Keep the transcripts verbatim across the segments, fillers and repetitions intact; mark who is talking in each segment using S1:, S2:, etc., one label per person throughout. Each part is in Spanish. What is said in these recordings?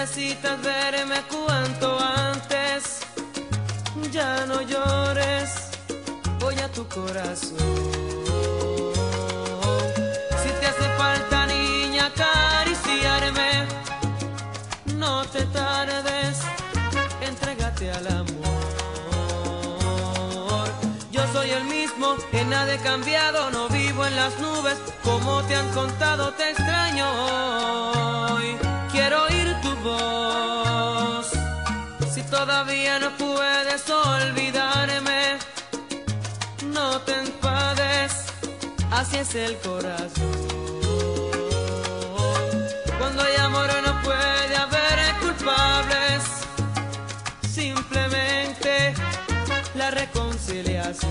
S1: necesitas verme cuanto antes. Ya no llores, voy a tu corazón. Si te hace falta, niña, acariciarme, no te tardes, entrégate al amor. Yo soy el mismo, en nada he cambiado, no vivo en las nubes, como te han contado, te extraño hoy. Quiero oír tu voz, si todavía no puedes olvidarme, no te enfades, así es el corazón. Cuando hay amor no puede haber culpables, simplemente la reconciliación.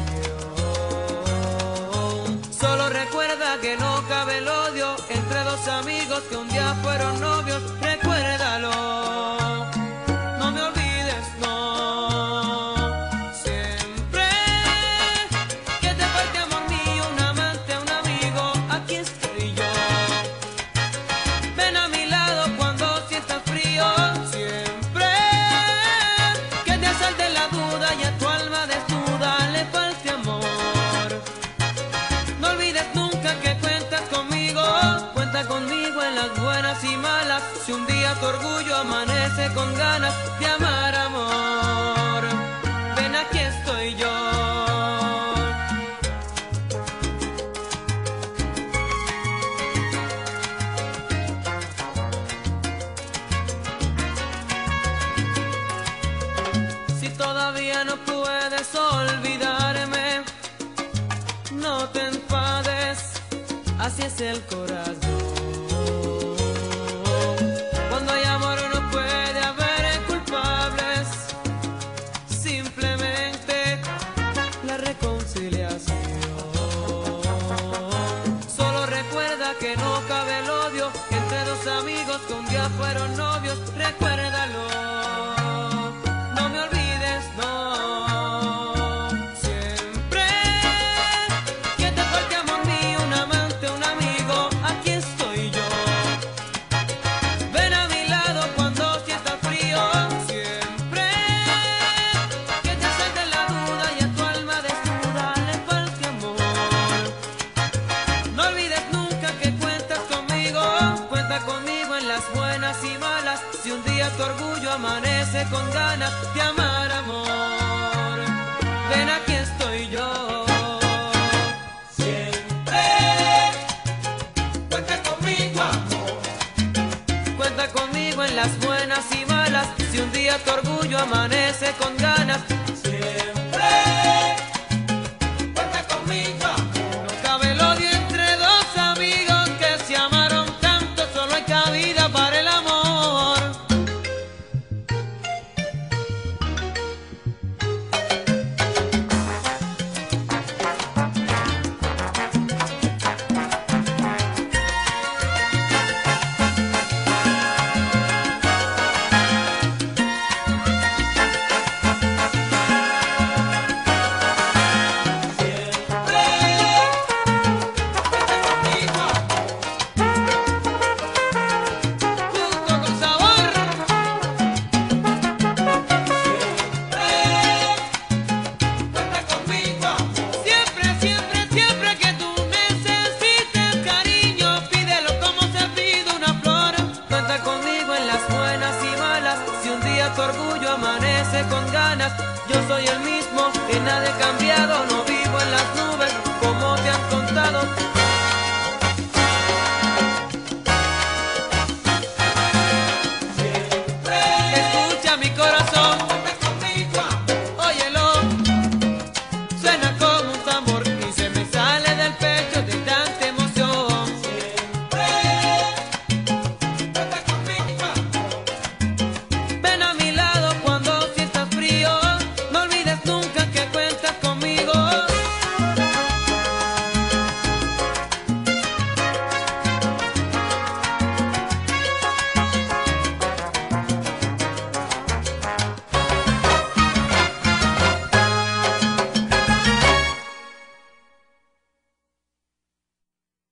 S1: Solo recuerda que no cabe el odio entre dos amigos que un día fueron novios. Recuérdalo, no me olvides, no. Siempre que te falte amor mío, un amante, un amigo, aquí estoy yo. Ven a mi lado cuando sientas frío. Siempre que te asalte la duda y a tu alma desnuda le falte amor, no olvides nunca que cuentas conmigo. Cuenta conmigo en las buenas y malas. Si un día tu orgullo amanece con ganas de amar, amor, ven, aquí estoy yo. Si todavía no puedes olvidarme, no te enfades, así es el corazón. Cuando hay amor no puede haber culpables, simplemente la reconciliación. Solo recuerda que no cabe el odio entre dos amigos que un día fueron novios. Recuérdalo, no me olvides, no. Siempre que te falte amor mío, un amante, un amigo, aquí estoy yo. Ven a mi lado cuando sientas frío. Siempre que te asalte la duda y a tu alma desnuda le falte amor, no olvides nunca que cuentas conmigo. Cuenta conmigo en las buenas y malas. Si un día tu orgullo amanece con ganas de amar, amor, ven, aquí estoy yo.
S2: Siempre cuenta conmigo, amor.
S1: Cuenta conmigo en las buenas y malas. Si un día tu orgullo amanece con ganas,
S2: Siempre cuenta conmigo, amor.
S1: no cabe el odio entre dos amigos que se amaron tanto. Solo hay cabida para el amor. Justo con sabor.
S2: Cuenta conmigo, amor.
S1: Siempre, siempre, siempre que tú necesites cariño, pídelo como se pide una flor. Cuenta conmigo en las buenas y malas. Si un día tu orgullo amanece con ganas, yo soy el mismo, en nada he cambiado, no vivo en las nubes,